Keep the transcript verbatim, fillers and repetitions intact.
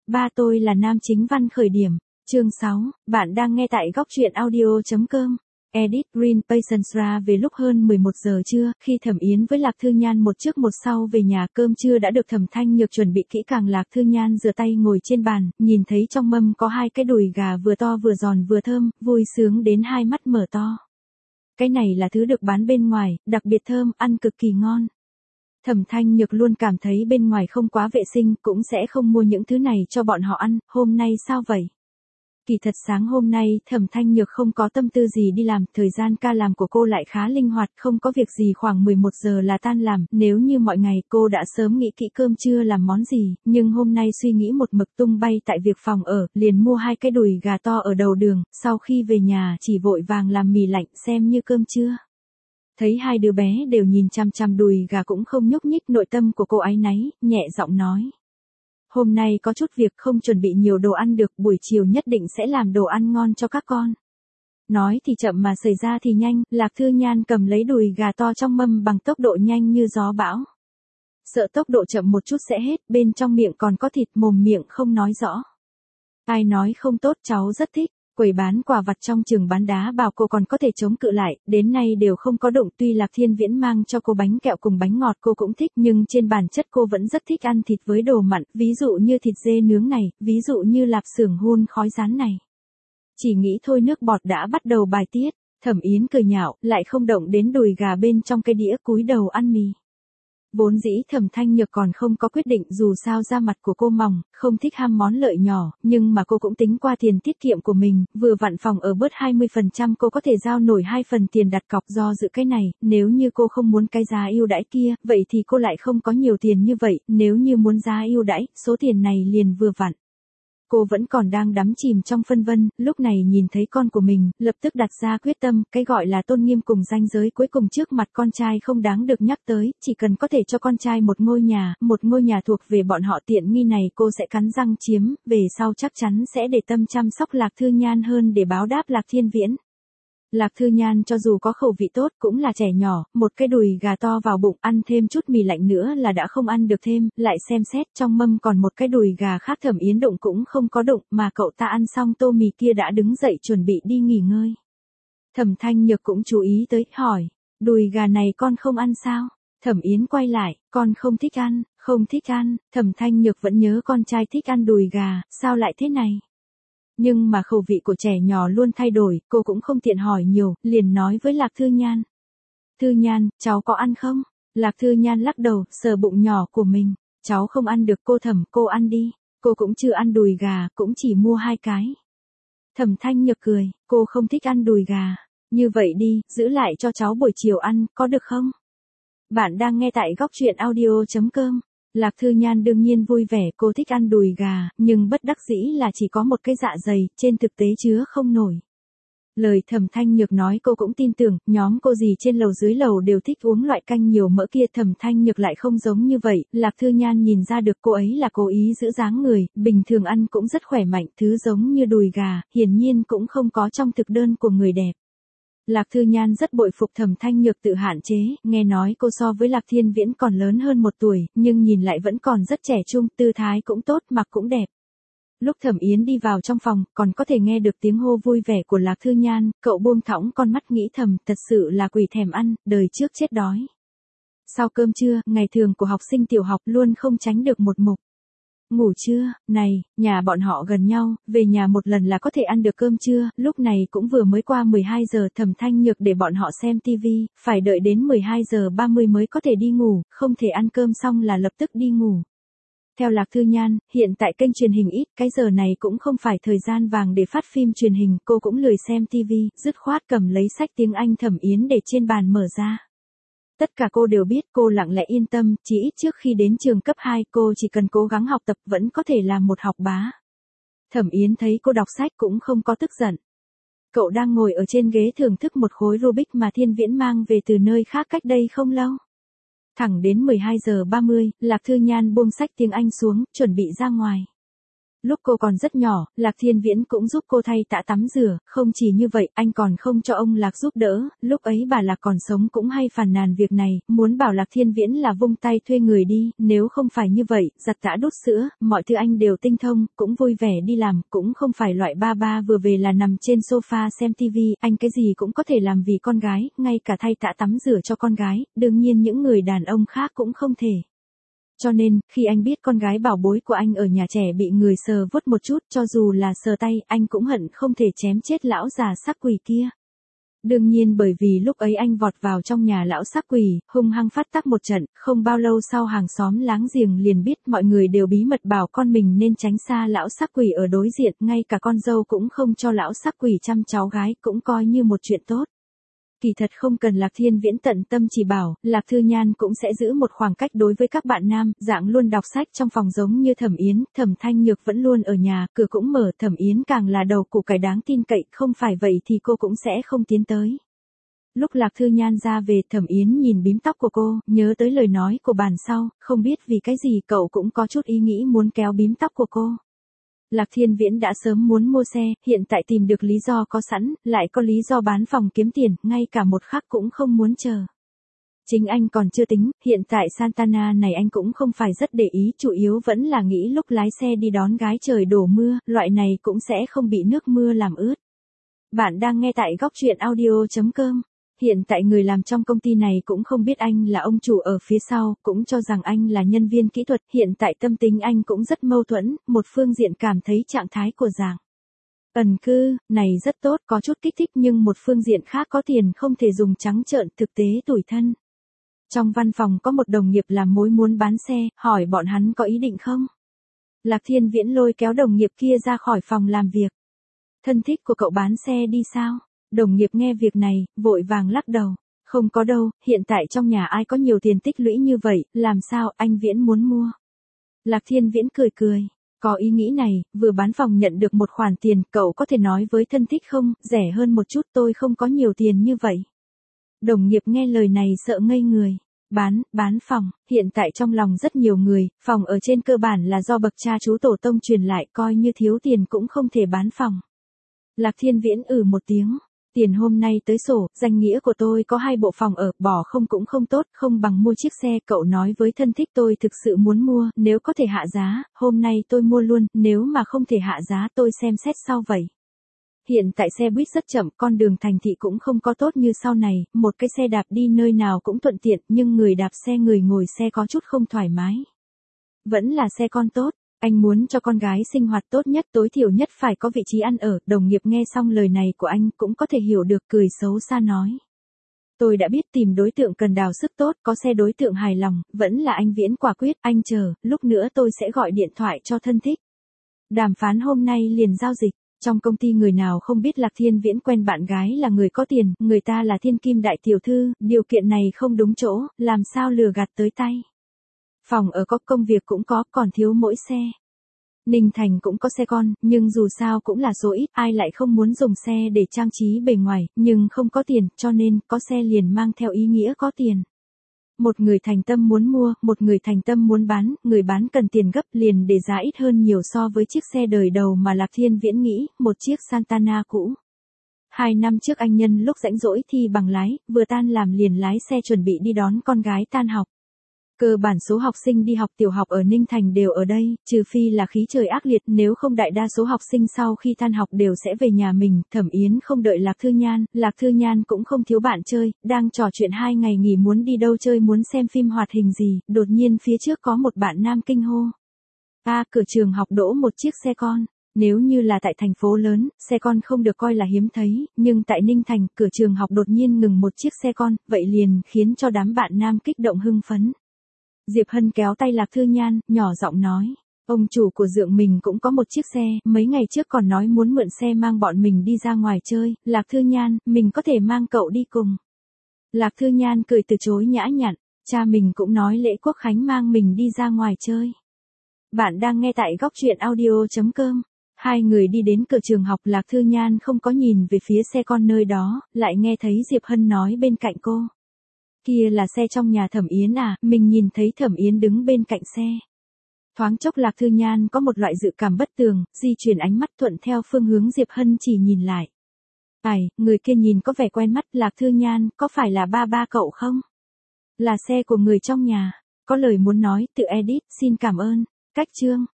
Ba tôi là nam chính văn khởi điểm. Chương sáu, bạn đang nghe tại góc truyện audio chấm com. Edit Green Patience ra về lúc hơn mười một giờ trưa, khi Thẩm Yến với Lạc Thư Nhan một trước một sau về nhà, cơm trưa đã được Thẩm Thanh Nhược chuẩn bị kỹ càng. Lạc Thư Nhan rửa tay ngồi trên bàn, nhìn thấy trong mâm có hai cái đùi gà vừa to vừa giòn vừa thơm, vui sướng đến hai mắt mở to. Cái này là thứ được bán bên ngoài, đặc biệt thơm, ăn cực kỳ ngon. Thẩm Thanh Nhược luôn cảm thấy bên ngoài không quá vệ sinh, cũng sẽ không mua những thứ này cho bọn họ ăn. Hôm nay sao vậy? Kỳ thật sáng hôm nay, Thẩm Thanh Nhược không có tâm tư gì đi làm, thời gian ca làm của cô lại khá linh hoạt, không có việc gì khoảng mười một giờ là tan làm, nếu như mọi ngày cô đã sớm nghĩ kỹ cơm trưa làm món gì, nhưng hôm nay suy nghĩ một mực tung bay tại việc phòng ở, liền mua hai cái đùi gà to ở đầu đường, sau khi về nhà chỉ vội vàng làm mì lạnh xem như cơm trưa. Thấy hai đứa bé đều nhìn chằm chằm đùi gà cũng không nhúc nhích, nội tâm của cô áy náy, nhẹ giọng nói. Hôm nay có chút việc không chuẩn bị nhiều đồ ăn được, buổi chiều nhất định sẽ làm đồ ăn ngon cho các con. Nói thì chậm mà xảy ra thì nhanh, Lạc Thư Nhan cầm lấy đùi gà to trong mâm bằng tốc độ nhanh như gió bão. Sợ tốc độ chậm một chút sẽ hết, bên trong miệng còn có thịt, mồm miệng không nói rõ. Ai nói không tốt, cháu rất thích. Quầy bán quà vặt trong trường bán đá bảo cô còn có thể chống cự lại, đến nay đều không có đụng. Tuy Lạc Thiên Viễn mang cho cô bánh kẹo cùng bánh ngọt cô cũng thích, nhưng trên bản chất cô vẫn rất thích ăn thịt với đồ mặn, ví dụ như thịt dê nướng này, ví dụ như lạp xưởng hun khói rán này. Chỉ nghĩ thôi nước bọt đã bắt đầu bài tiết. Thẩm Yến cười nhạo, lại không động đến đùi gà bên trong cái đĩa, cúi đầu ăn mì. Vốn dĩ Thẩm Thanh Nhược còn không có quyết định, dù sao da mặt của cô mỏng, không thích ham món lợi nhỏ, nhưng mà cô cũng tính qua tiền tiết kiệm của mình, vừa vặn phòng ở bớt hai mươi phần trăm cô có thể giao nổi hai phần tiền đặt cọc. Do dự cái này, nếu như cô không muốn cái giá ưu đãi kia, vậy thì cô lại không có nhiều tiền như vậy, nếu như muốn giá ưu đãi, số tiền này liền vừa vặn. Cô vẫn còn đang đắm chìm trong phân vân, lúc này nhìn thấy con của mình, lập tức đặt ra quyết tâm, cái gọi là tôn nghiêm cùng ranh giới cuối cùng trước mặt con trai không đáng được nhắc tới, chỉ cần có thể cho con trai một ngôi nhà, một ngôi nhà thuộc về bọn họ, tiện nghi này cô sẽ cắn răng chiếm, về sau chắc chắn sẽ để tâm chăm sóc Lạc Thư Nhan hơn để báo đáp Lạc Thiên Viễn. Lạc Thư Nhan cho dù có khẩu vị tốt cũng là trẻ nhỏ, một cái đùi gà to vào bụng, ăn thêm chút mì lạnh nữa là đã không ăn được thêm, lại xem xét trong mâm còn một cái đùi gà khác. Thẩm Yến đụng cũng không có đụng, mà cậu ta ăn xong tô mì kia đã đứng dậy chuẩn bị đi nghỉ ngơi. Thẩm Thanh Nhược cũng chú ý tới, hỏi, đùi gà này con không ăn sao? Thẩm Yến quay lại, con không thích ăn, không thích ăn. Thẩm Thanh Nhược vẫn nhớ con trai thích ăn đùi gà, sao lại thế này? Nhưng mà khẩu vị của trẻ nhỏ luôn thay đổi, cô cũng không tiện hỏi nhiều, liền nói với Lạc Thư Nhan. Thư Nhan, cháu có ăn không? Lạc Thư Nhan lắc đầu, sờ bụng nhỏ của mình. Cháu không ăn được. Cô Thẩm, cô ăn đi. Cô cũng chưa ăn đùi gà, cũng chỉ mua hai cái. Thẩm Thanh Nhược cười, cô không thích ăn đùi gà. Như vậy đi, giữ lại cho cháu buổi chiều ăn, có được không? Bạn đang nghe tại góc truyện audio chấm com. Lạc Thư Nhan đương nhiên vui vẻ, cô thích ăn đùi gà, nhưng bất đắc dĩ là chỉ có một cái dạ dày, trên thực tế chứa không nổi. Lời Thẩm Thanh Nhược nói cô cũng tin tưởng, nhóm cô dì trên lầu dưới lầu đều thích uống loại canh nhiều mỡ kia, Thẩm Thanh Nhược lại không giống như vậy. Lạc Thư Nhan nhìn ra được cô ấy là cố ý giữ dáng người, bình thường ăn cũng rất khỏe mạnh, thứ giống như đùi gà, hiển nhiên cũng không có trong thực đơn của người đẹp. Lạc Thư Nhan rất bội phục Thẩm Thanh Nhược tự hạn chế, nghe nói cô so với Lạc Thiên Viễn còn lớn hơn một tuổi, nhưng nhìn lại vẫn còn rất trẻ trung, tư thái cũng tốt, mặc cũng đẹp. Lúc Thẩm Yến đi vào trong phòng, còn có thể nghe được tiếng hô vui vẻ của Lạc Thư Nhan, cậu buông thõng con mắt nghĩ thầm, thật sự là quỷ thèm ăn, đời trước chết đói. Sau cơm trưa, ngày thường của học sinh tiểu học luôn không tránh được một mục. Ngủ trưa, này, nhà bọn họ gần nhau, về nhà một lần là có thể ăn được cơm trưa, lúc này cũng vừa mới qua mười hai giờ. Thẩm Thanh Nhược để bọn họ xem tivi, phải đợi đến mười hai giờ ba mươi mới có thể đi ngủ, không thể ăn cơm xong là lập tức đi ngủ. Theo Lạc Thư Nhan, hiện tại kênh truyền hình ít, cái giờ này cũng không phải thời gian vàng để phát phim truyền hình, cô cũng lười xem tivi, dứt khoát cầm lấy sách tiếng Anh Thẩm Yến để trên bàn mở ra. Tất cả cô đều biết, cô lặng lẽ yên tâm, chỉ ít trước khi đến trường cấp hai, cô chỉ cần cố gắng học tập vẫn có thể là một học bá. Thẩm Yến thấy cô đọc sách cũng không có tức giận. Cậu đang ngồi ở trên ghế thưởng thức một khối Rubik mà Thiên Viễn mang về từ nơi khác cách đây không lâu. Thẳng đến mười hai giờ ba mươi, Lạc Thư Nhan buông sách tiếng Anh xuống, chuẩn bị ra ngoài. Lúc cô còn rất nhỏ, Lạc Thiên Viễn cũng giúp cô thay tã tắm rửa, không chỉ như vậy, anh còn không cho ông Lạc giúp đỡ, lúc ấy bà Lạc còn sống cũng hay phàn nàn việc này, muốn bảo Lạc Thiên Viễn là vung tay thuê người đi, nếu không phải như vậy, giặt tã đút sữa, mọi thứ anh đều tinh thông, cũng vui vẻ đi làm, cũng không phải loại ba ba vừa về là nằm trên sofa xem tivi, anh cái gì cũng có thể làm vì con gái, ngay cả thay tã tắm rửa cho con gái, đương nhiên những người đàn ông khác cũng không thể. Cho nên, khi anh biết con gái bảo bối của anh ở nhà trẻ bị người sờ vuốt một chút, cho dù là sờ tay, anh cũng hận không thể chém chết lão già sắc quỷ kia. Đương nhiên bởi vì lúc ấy anh vọt vào trong nhà lão sắc quỷ, hung hăng phát tác một trận, không bao lâu sau hàng xóm láng giềng liền biết, mọi người đều bí mật bảo con mình nên tránh xa lão sắc quỷ ở đối diện, ngay cả con dâu cũng không cho lão sắc quỷ chăm cháu gái, cũng coi như một chuyện tốt. Kỳ thật không cần Lạc Thiên Viễn tận tâm chỉ bảo, Lạc Thư Nhan cũng sẽ giữ một khoảng cách đối với các bạn nam, dạng luôn đọc sách trong phòng giống như Thẩm Yến, Thẩm Thanh Nhược vẫn luôn ở nhà, cửa cũng mở, Thẩm Yến càng là đầu củ cải đáng tin cậy, không phải vậy thì cô cũng sẽ không tiến tới. Lúc Lạc Thư Nhan ra về, Thẩm Yến nhìn bím tóc của cô, nhớ tới lời nói của bàn sau, không biết vì cái gì cậu cũng có chút ý nghĩ muốn kéo bím tóc của cô. Lạc Thiên Viễn đã sớm muốn mua xe, hiện tại tìm được lý do có sẵn, lại có lý do bán phòng kiếm tiền, ngay cả một khắc cũng không muốn chờ. Chính anh còn chưa tính, hiện tại Santana này anh cũng không phải rất để ý, chủ yếu vẫn là nghĩ lúc lái xe đi đón gái trời đổ mưa, loại này cũng sẽ không bị nước mưa làm ướt. Bạn đang nghe tại góc truyện audio chấm com. Hiện tại người làm trong công ty này cũng không biết anh là ông chủ ở phía sau, cũng cho rằng anh là nhân viên kỹ thuật, hiện tại tâm tính anh cũng rất mâu thuẫn, một phương diện cảm thấy trạng thái của Giảng ẩn cư, này rất tốt, có chút kích thích nhưng một phương diện khác có tiền không thể dùng trắng trợn, thực tế tủi thân. Trong văn phòng có một đồng nghiệp làm mối muốn bán xe, hỏi bọn hắn có ý định không? Lạc Thiên Viễn lôi kéo đồng nghiệp kia ra khỏi phòng làm việc. Thân thích của cậu bán xe đi sao? Đồng nghiệp nghe việc này, vội vàng lắc đầu. Không có đâu, hiện tại trong nhà ai có nhiều tiền tích lũy như vậy, làm sao anh Viễn muốn mua? Lạc Thiên Viễn cười cười. Có ý nghĩ này, vừa bán phòng nhận được một khoản tiền, cậu có thể nói với thân thích không, rẻ hơn một chút, tôi không có nhiều tiền như vậy. Đồng nghiệp nghe lời này sợ ngây người. Bán, bán phòng, hiện tại trong lòng rất nhiều người, phòng ở trên cơ bản là do bậc cha chú tổ tông truyền lại, coi như thiếu tiền cũng không thể bán phòng. Lạc Thiên Viễn ừ một tiếng. Tiền hôm nay tới sổ, danh nghĩa của tôi có hai bộ phòng ở, bỏ không cũng không tốt, không bằng mua chiếc xe, cậu nói với thân thích tôi thực sự muốn mua, nếu có thể hạ giá, hôm nay tôi mua luôn, nếu mà không thể hạ giá tôi xem xét sau vậy. Hiện tại xe buýt rất chậm, con đường thành thị cũng không có tốt như sau này, một cái xe đạp đi nơi nào cũng thuận tiện, nhưng người đạp xe người ngồi xe có chút không thoải mái. Vẫn là xe con tốt. Anh muốn cho con gái sinh hoạt tốt nhất, tối thiểu nhất phải có vị trí ăn ở, đồng nghiệp nghe xong lời này của anh cũng có thể hiểu được, cười xấu xa nói. Tôi đã biết tìm đối tượng cần đào sức tốt, có xe đối tượng hài lòng, vẫn là anh Viễn quả quyết, anh chờ, lúc nữa tôi sẽ gọi điện thoại cho thân thích. Đàm phán hôm nay liền giao dịch, trong công ty người nào không biết Lạc Thiên Viễn quen bạn gái là người có tiền, người ta là thiên kim đại tiểu thư, điều kiện này không đúng chỗ, làm sao lừa gạt tới tay. Phòng ở có, công việc cũng có, còn thiếu mỗi xe. Ninh Thành cũng có xe con, nhưng dù sao cũng là số ít, ai lại không muốn dùng xe để trang trí bề ngoài, nhưng không có tiền, cho nên, có xe liền mang theo ý nghĩa có tiền. Một người thành tâm muốn mua, một người thành tâm muốn bán, người bán cần tiền gấp liền để giá ít hơn nhiều so với chiếc xe đời đầu mà Lạc Thiên Viễn nghĩ, một chiếc Santana cũ. Hai năm trước anh nhân lúc rãnh rỗi thi bằng lái, vừa tan làm liền lái xe chuẩn bị đi đón con gái tan học. Cơ bản số học sinh đi học tiểu học ở Ninh Thành đều ở đây, trừ phi là khí trời ác liệt, nếu không đại đa số học sinh sau khi tan học đều sẽ về nhà mình. Thẩm Yến không đợi Lạc Thư Nhan, Lạc Thư Nhan cũng không thiếu bạn chơi, đang trò chuyện hai ngày nghỉ muốn đi đâu chơi, muốn xem phim hoạt hình gì, đột nhiên phía trước có một bạn nam kinh hô. A, cửa trường học đỗ một chiếc xe con. Nếu như là tại thành phố lớn, xe con không được coi là hiếm thấy, nhưng tại Ninh Thành, cửa trường học đột nhiên ngừng một chiếc xe con, vậy liền khiến cho đám bạn nam kích động hưng phấn. Diệp Hân kéo tay Lạc Thư Nhan, nhỏ giọng nói, ông chủ của Dượng mình cũng có một chiếc xe, mấy ngày trước còn nói muốn mượn xe mang bọn mình đi ra ngoài chơi, Lạc Thư Nhan, mình có thể mang cậu đi cùng. Lạc Thư Nhan cười từ chối nhã nhặn, cha mình cũng nói lễ quốc khánh mang mình đi ra ngoài chơi. Bạn đang nghe tại góc truyện audio chấm com. Hai người đi đến cửa trường học, Lạc Thư Nhan không có nhìn về phía xe con nơi đó, lại nghe thấy Diệp Hân nói bên cạnh cô. Kia là xe trong nhà Thẩm Yến à, mình nhìn thấy Thẩm Yến đứng bên cạnh xe. Thoáng chốc Lạc Thư Nhan có một loại dự cảm bất tường, di chuyển ánh mắt thuận theo phương hướng Diệp Hân chỉ nhìn lại. Ai, người kia nhìn có vẻ quen mắt. Lạc Thư Nhan, có phải là ba ba cậu không? Là xe của người trong nhà. Có lời muốn nói, tự edit, xin cảm ơn. Cách chương.